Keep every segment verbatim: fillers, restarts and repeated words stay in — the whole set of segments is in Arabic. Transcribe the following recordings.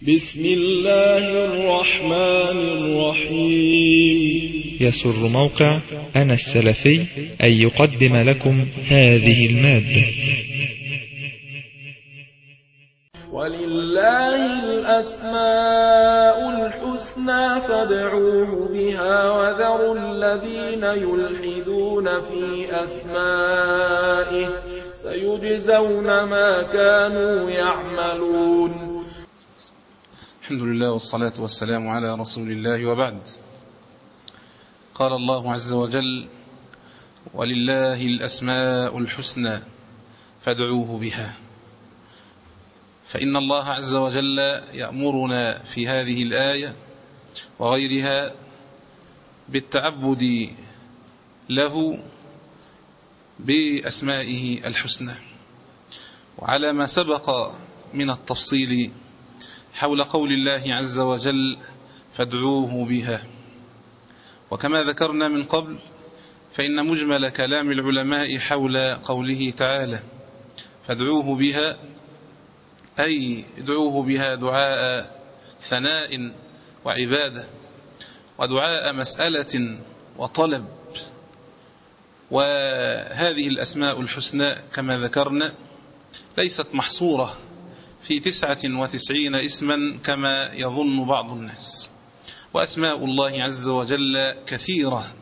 بسم الله الرحمن الرحيم. يسر موقع أنا السلفي أن يقدم لكم هذه المادة. ولله الأسماء الحسنى فادعوه بها وذروا الذين يلحدون في أسمائه سيجزون ما كانوا يعملون. الحمد لله والصلاة والسلام على رسول الله، وبعد. قال الله عز وجل: ولله الأسماء الحسنى فادعوه بها. فإن الله عز وجل يأمرنا في هذه الآية وغيرها بالتعبد له بأسمائه الحسنى، وعلى ما سبق من التفصيل حول قول الله عز وجل: فادعوه بها. وكما ذكرنا من قبل، فإن مجمل كلام العلماء حول قوله تعالى: فادعوه بها، أي ادعوه بها دعاء ثناء وعبادة، ودعاء مسألة وطلب. وهذه الأسماء الحسنى كما ذكرنا ليست محصورة في تسعة وتسعين اسما كما يظن بعض الناس، وأسماء الله عز وجل كثيرة.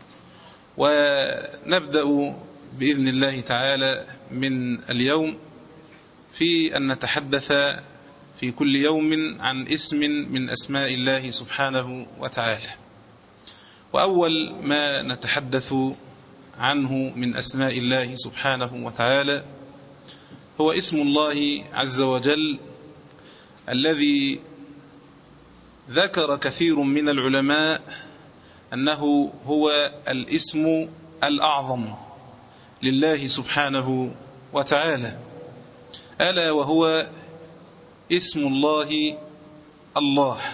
ونبدأ بإذن الله تعالى من اليوم في أن نتحدث في كل يوم عن اسم من أسماء الله سبحانه وتعالى. وأول ما نتحدث عنه من أسماء الله سبحانه وتعالى هو اسم الله عز وجل، الذي ذكر كثير من العلماء أنه هو الاسم الأعظم لله سبحانه وتعالى، ألا وهو اسم الله الله.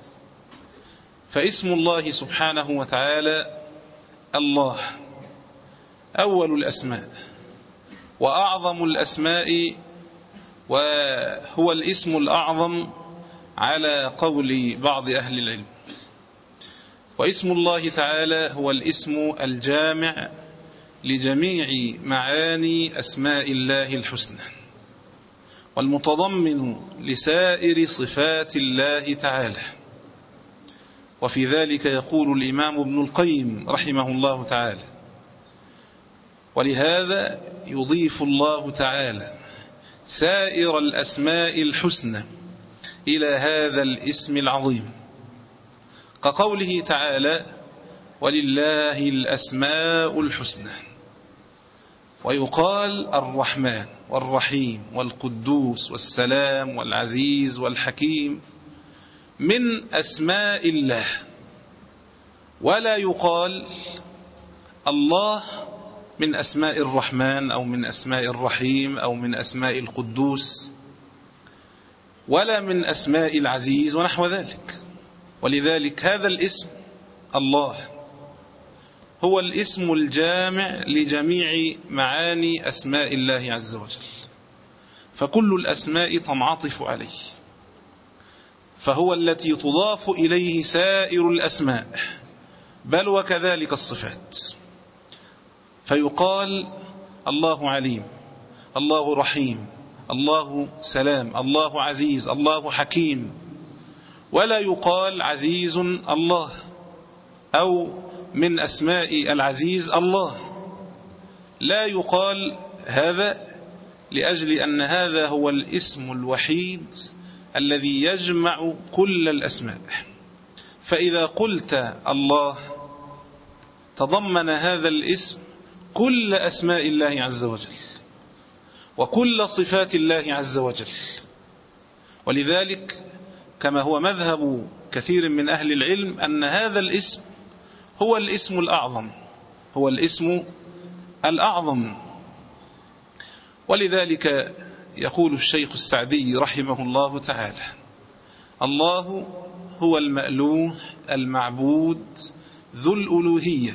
فاسم الله سبحانه وتعالى الله أول الأسماء وأعظم الأسماء، وهو الاسم الأعظم على قول بعض أهل العلم. واسم الله تعالى هو الاسم الجامع لجميع معاني أسماء الله الحسنى، والمتضمن لسائر صفات الله تعالى. وفي ذلك يقول الإمام ابن القيم رحمه الله تعالى: ولهذا يضيف الله تعالى سائر الأسماء الحسنى إلى هذا الاسم العظيم، كقوله تعالى: ولله الأسماء الحسنى. ويقال الرحمن والرحيم والقدوس والسلام والعزيز والحكيم من أسماء الله، ولا يقال الله من أسماء الرحمن أو من أسماء الرحيم أو من أسماء القدوس ولا من أسماء العزيز ونحو ذلك. ولذلك هذا الاسم الله هو الاسم الجامع لجميع معاني أسماء الله عز وجل، فكل الأسماء تنعطف عليه، فهو التي تضاف إليه سائر الأسماء، بل وكذلك الصفات. فيقال الله عليم، الله رحيم، الله سلام، الله عزيز، الله حكيم، ولا يقال عزيز الله أو من أسماء العزيز الله. لا يقال هذا لأجل أن هذا هو الاسم الوحيد الذي يجمع كل الأسماء. فإذا قلت الله تضمن هذا الاسم كل أسماء الله عز وجل وكل صفات الله عز وجل. ولذلك كما هو مذهب كثير من أهل العلم أن هذا الاسم هو الاسم الأعظم، هو الاسم الأعظم. ولذلك يقول الشيخ السعدي رحمه الله تعالى: الله هو المألوه المعبود ذو الألوهية.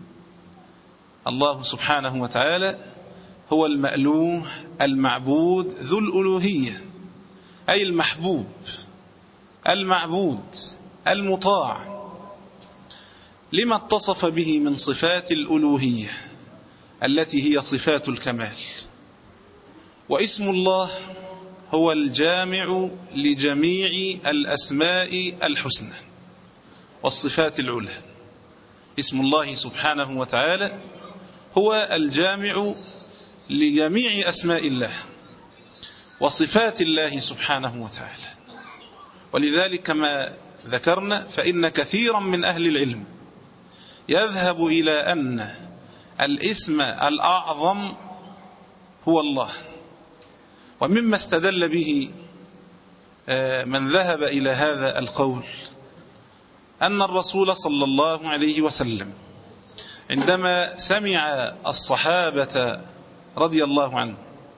الله سبحانه وتعالى هو المألوه المعبود ذو الألوهية، أي المحبوب المعبود المطاع لما اتصف به من صفات الألوهية التي هي صفات الكمال. واسم الله هو الجامع لجميع الأسماء الحسنى والصفات العلى. اسم الله سبحانه وتعالى هو الجامع لجميع أسماء الله وصفات الله سبحانه وتعالى. ولذلك كما ذكرنا فإن كثيرا من أهل العلم يذهب إلى أن الاسم الأعظم هو الله. ومما استدل به من ذهب إلى هذا القول أن الرسول صلى الله عليه وسلم عندما سمع الصحابة رضي الله عنهم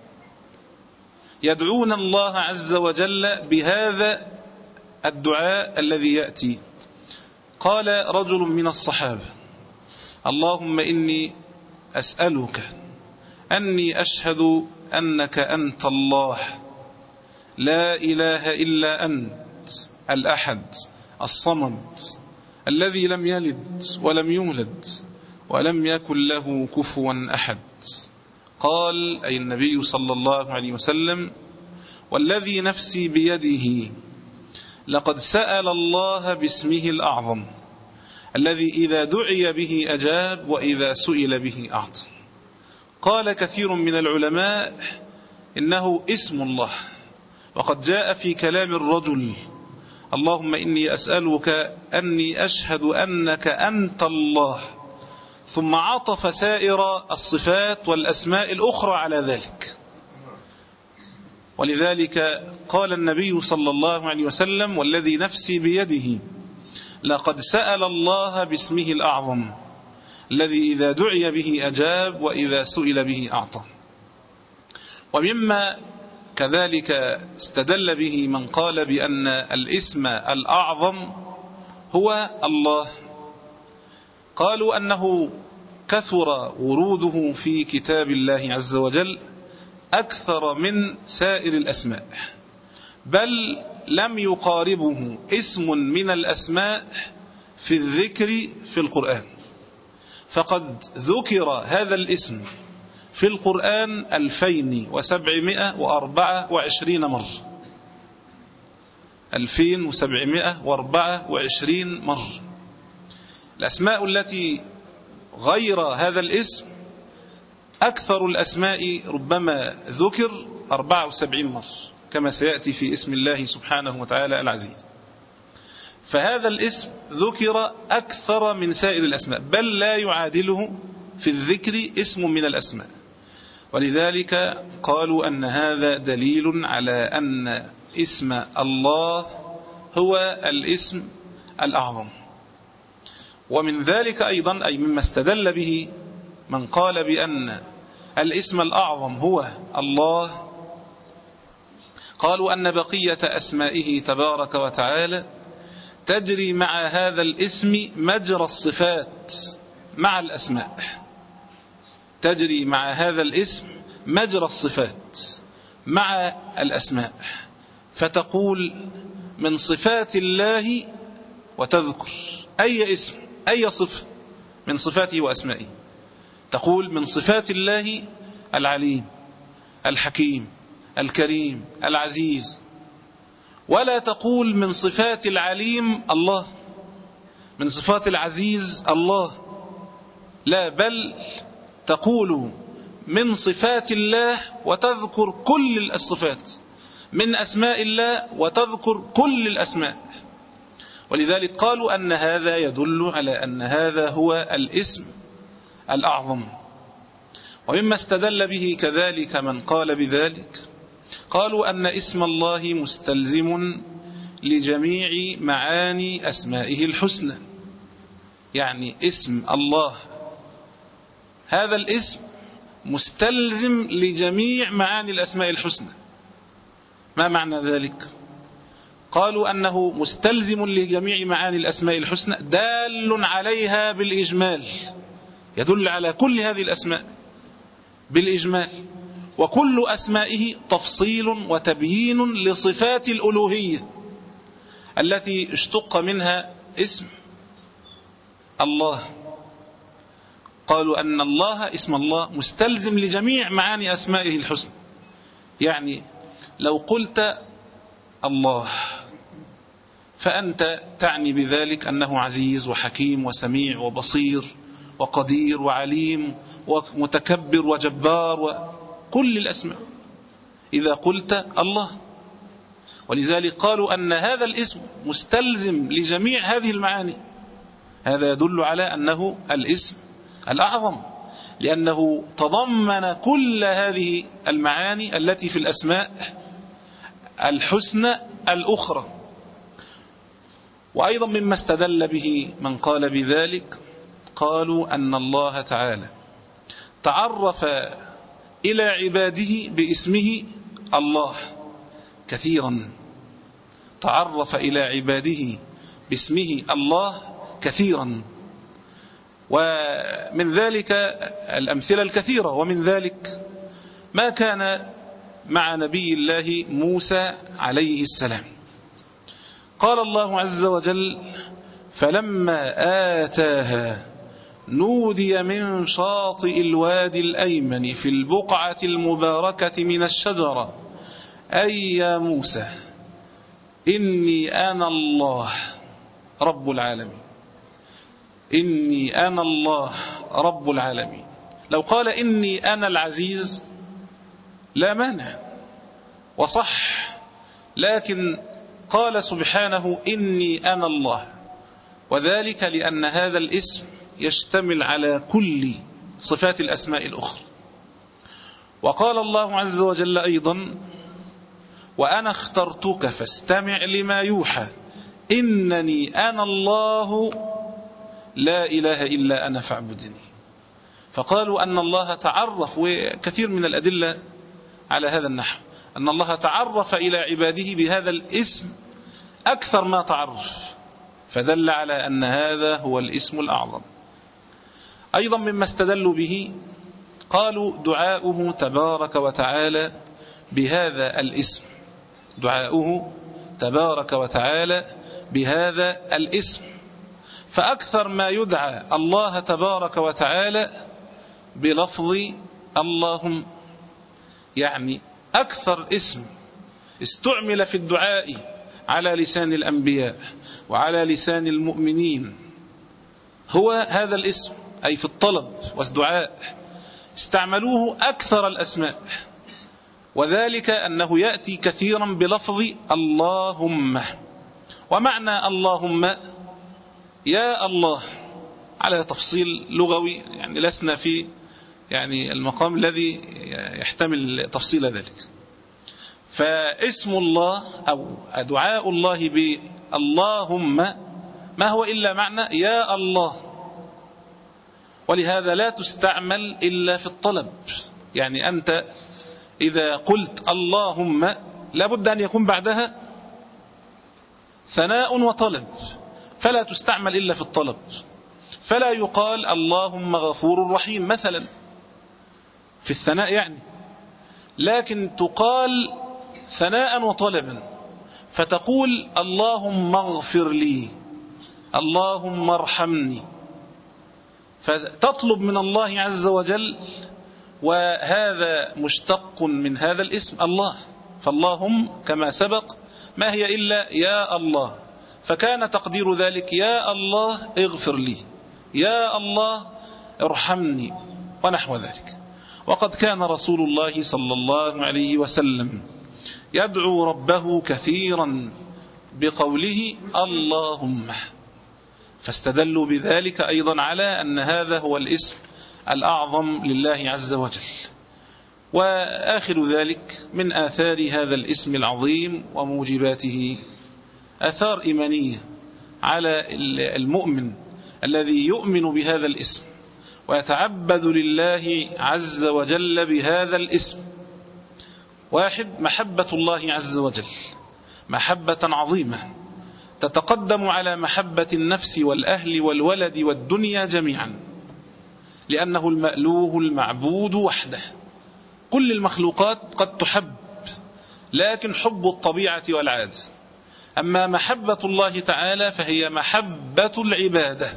يدعون الله عز وجل بهذا الدعاء الذي يأتي، قال رجل من الصحابة: اللهم إني أسألك أني أشهد أنك أنت الله لا إله إلا أنت الأحد الصمد الذي لم يلد ولم يولد ولم يكن له كفوا أحد. قال أي النبي صلى الله عليه وسلم: والذي نفسي بيده لقد سأل الله باسمه الأعظم الذي إذا دعي به أجاب وإذا سئل به أعطى. قال كثير من العلماء إنه اسم الله، وقد جاء في كلام الرجل: اللهم إني أسألك أني أشهد أنك أنت الله، ثم عطف سائر الصفات والأسماء الأخرى على ذلك. ولذلك قال النبي صلى الله عليه وسلم: والذي نفسي بيده لقد سأل الله باسمه الأعظم الذي إذا دعي به أجاب وإذا سئل به أعطى. ومما كذلك استدل به من قال بأن الاسم الأعظم هو الله، قالوا أنه كثر وروده في كتاب الله عز وجل أكثر من سائر الأسماء، بل لم يقاربه اسم من الأسماء في الذكر في القرآن. فقد ذكر هذا الاسم في القرآن ألفين وسبعمائة وأربعة وعشرين مرة، ألفين وسبعمائة وأربعة وعشرين مرة. الأسماء التي غير هذا الاسم أكثر الأسماء ربما ذكر أربعة وسبعين مرة كما سيأتي في اسم الله سبحانه وتعالى العزيز. فهذا الاسم ذكر أكثر من سائر الأسماء، بل لا يعادله في الذكر اسم من الأسماء. ولذلك قالوا أن هذا دليل على أن اسم الله هو الاسم الأعظم. ومن ذلك أيضا أي مما استدل به من قال بأن الاسم الأعظم هو الله، قالوا أن بقية أسمائه تبارك وتعالى تجري مع هذا الاسم مجرى الصفات مع الأسماء، تجري مع هذا الاسم مجرى الصفات مع الأسماء. فتقول من صفات الله وتذكر أي اسم أي صفة من صفاته وأسمائه. تقول من صفات الله العليم الحكيم الكريم العزيز، ولا تقول من صفات العليم الله، من صفات العزيز الله، لا، بل تقول من صفات الله وتذكر كل الصفات، من أسماء الله وتذكر كل الأسماء. ولذلك قالوا أن هذا يدل على أن هذا هو الاسم الأعظم. ومما استدل به كذلك من قال بذلك قالوا أن اسم الله مستلزم لجميع معاني أسمائه الحسنى. يعني اسم الله هذا الاسم مستلزم لجميع معاني الأسماء الحسنى. ما معنى ذلك؟ قالوا أنه مستلزم لجميع معاني الأسماء الحسنى دال عليها بالإجمال، يدل على كل هذه الأسماء بالإجمال، وكل أسمائه تفصيل وتبيين لصفات الألوهية التي اشتق منها اسم الله. قالوا أن الله اسم الله مستلزم لجميع معاني أسمائه الحسنى. يعني لو قلت الله فأنت تعني بذلك أنه عزيز وحكيم وسميع وبصير وقدير وعليم ومتكبر وجبار وكل الأسماء إذا قلت الله. ولذلك قالوا أن هذا الاسم مستلزم لجميع هذه المعاني. هذا يدل على أنه الاسم الأعظم، لأنه تضمن كل هذه المعاني التي في الأسماء الحسنى الأخرى. وأيضا مما استدل به من قال بذلك، قالوا أن الله تعالى تعرف إلى عباده باسمه الله كثيرا، تعرف إلى عباده باسمه الله كثيرا، ومن ذلك الأمثلة الكثيرة. ومن ذلك ما كان مع نبي الله موسى عليه السلام. قال الله عز وجل: فلما آتاها نودي من شاطئ الوادي الأيمن في البقعة المباركة من الشجرة أي يا موسى إني أنا الله رب العالمين، إني أنا الله رب العالمين. لو قال إني أنا العزيز لا مانع وصح، لكن قال سبحانه إني أنا الله، وذلك لأن هذا الاسم يشتمل على كل صفات الأسماء الأخرى. وقال الله عز وجل أيضا: وأنا اخترتك فاستمع لما يوحى إنني أنا الله لا إله إلا أنا فاعبدني. فقالوا أن الله تعرف، وكثير من الأدلة على هذا النحو، أن الله تعرف إلى عباده بهذا الاسم أكثر ما تعرف، فدل على أن هذا هو الاسم الأعظم. أيضا مما استدلوا به قالوا دعاؤه تبارك وتعالى بهذا الاسم، دعاؤه تبارك وتعالى بهذا الاسم، فأكثر ما يدعى الله تبارك وتعالى بلفظ اللهم، يعني أكثر اسم استعمل في الدعاء على لسان الأنبياء وعلى لسان المؤمنين هو هذا الاسم، أي في الطلب والدعاء استعملوه أكثر الأسماء، وذلك أنه يأتي كثيرا بلفظ اللهم. ومعنى اللهم يا الله على تفصيل لغوي، يعني لسنا في يعني المقام الذي يحتمل تفصيل ذلك. فاسم الله أو دعاء الله باللهم ما هو إلا معنى يا الله، ولهذا لا تستعمل إلا في الطلب. يعني أنت إذا قلت اللهم لابد أن يكون بعدها ثناء وطلب، فلا تستعمل إلا في الطلب. فلا يقال اللهم غفور رحيم مثلا في الثناء يعني، لكن تقال ثناء وطلبا، فتقول اللهم اغفر لي، اللهم ارحمني، فتطلب من الله عز وجل، وهذا مشتق من هذا الاسم الله. فاللهم كما سبق ما هي إلا يا الله، فكان تقدير ذلك يا الله اغفر لي، يا الله ارحمني، ونحو ذلك. وقد كان رسول الله صلى الله عليه وسلم يدعو ربه كثيرا بقوله اللهم، فاستدلوا بذلك أيضا على أن هذا هو الاسم الأعظم لله عز وجل. وآخر ذلك من آثار هذا الاسم العظيم وموجباته آثار إيمانية على المؤمن الذي يؤمن بهذا الاسم ويتعبد لله عز وجل بهذا الاسم. واحد، محبة الله عز وجل محبة عظيمة تتقدم على محبة النفس والأهل والولد والدنيا جميعا، لأنه المألوه المعبود وحده. كل المخلوقات قد تحب، لكن حب الطبيعة والعادة، أما محبة الله تعالى فهي محبة العبادة.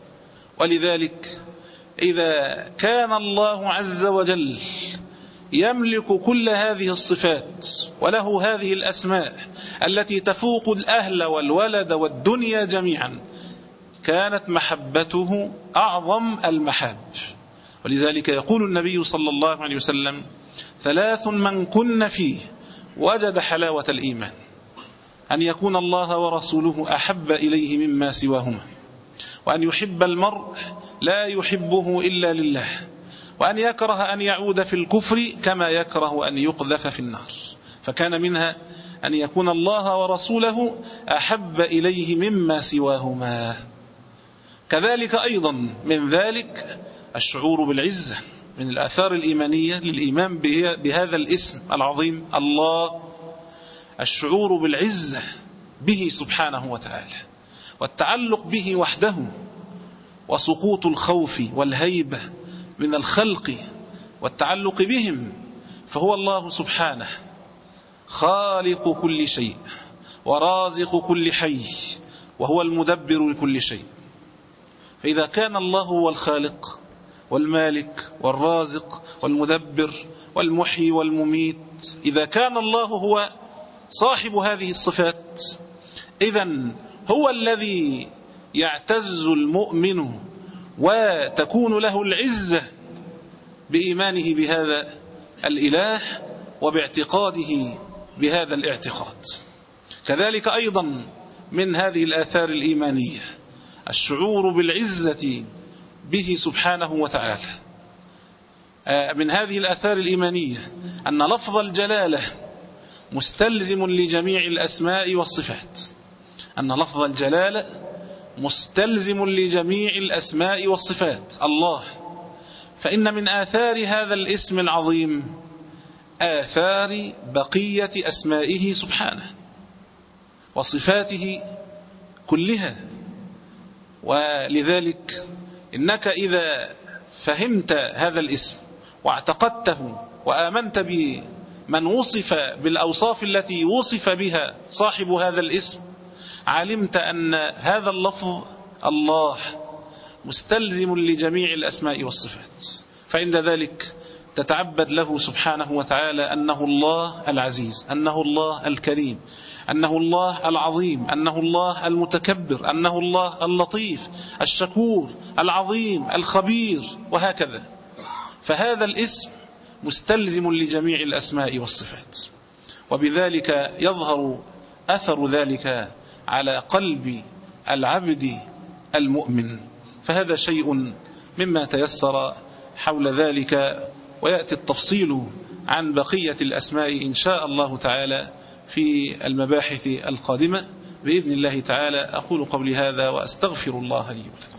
ولذلك إذا كان الله عز وجل يملك كل هذه الصفات وله هذه الأسماء التي تفوق الأهل والولد والدنيا جميعا، كانت محبته أعظم المحاب. ولذلك يقول النبي صلى الله عليه وسلم: ثلاث من كن فيه وجد حلاوة الإيمان: أن يكون الله ورسوله أحب إليه مما سواهما، وأن يحب المرء لا يحبه إلا لله، وأن يكره أن يعود في الكفر كما يكره أن يقذف في النار. فكان منها أن يكون الله ورسوله أحب إليه مما سواهما. كذلك أيضا من ذلك الشعور بالعزة، من الآثار الإيمانية للإيمان بهذا الاسم العظيم الله، الشعور بالعزة به سبحانه وتعالى، والتعلق به وحده، وسقوط الخوف والهيبة من الخلق والتعلق بهم. فهو الله سبحانه خالق كل شيء ورازق كل حي، وهو المدبر لكل شيء. فإذا كان الله هو الخالق والمالك والرازق والمدبر والمحيي والمميت، إذا كان الله هو صاحب هذه الصفات، إذن هو الذي يعتز المؤمن وتكون له العزة بإيمانه بهذا الإله وباعتقاده بهذا الاعتقاد. كذلك أيضا من هذه الآثار الإيمانية الشعور بالعزة به سبحانه وتعالى. من هذه الآثار الإيمانية أن لفظ الجلالة مستلزم لجميع الأسماء والصفات، أن لفظ الجلالة مستلزم لجميع الأسماء والصفات الله. فإن من آثار هذا الاسم العظيم آثار بقية أسمائه سبحانه وصفاته كلها. ولذلك إنك إذا فهمت هذا الاسم واعتقدته وآمنت بمن وصف بالأوصاف التي وصف بها صاحب هذا الاسم، علمت أن هذا اللفظ الله مستلزم لجميع الأسماء والصفات. فعند ذلك تتعبد له سبحانه وتعالى أنه الله العزيز، أنه الله الكريم، أنه الله العظيم، أنه الله المتكبر، أنه الله اللطيف الشكور العظيم الخبير، وهكذا. فهذا الاسم مستلزم لجميع الأسماء والصفات، وبذلك يظهر أثر ذلك على قلب العبد المؤمن. فهذا شيء مما تيسر حول ذلك، ويأتي التفصيل عن بقية الأسماء إن شاء الله تعالى في المباحث القادمة بإذن الله تعالى. أقول قولي هذا وأستغفر الله لي ولكم.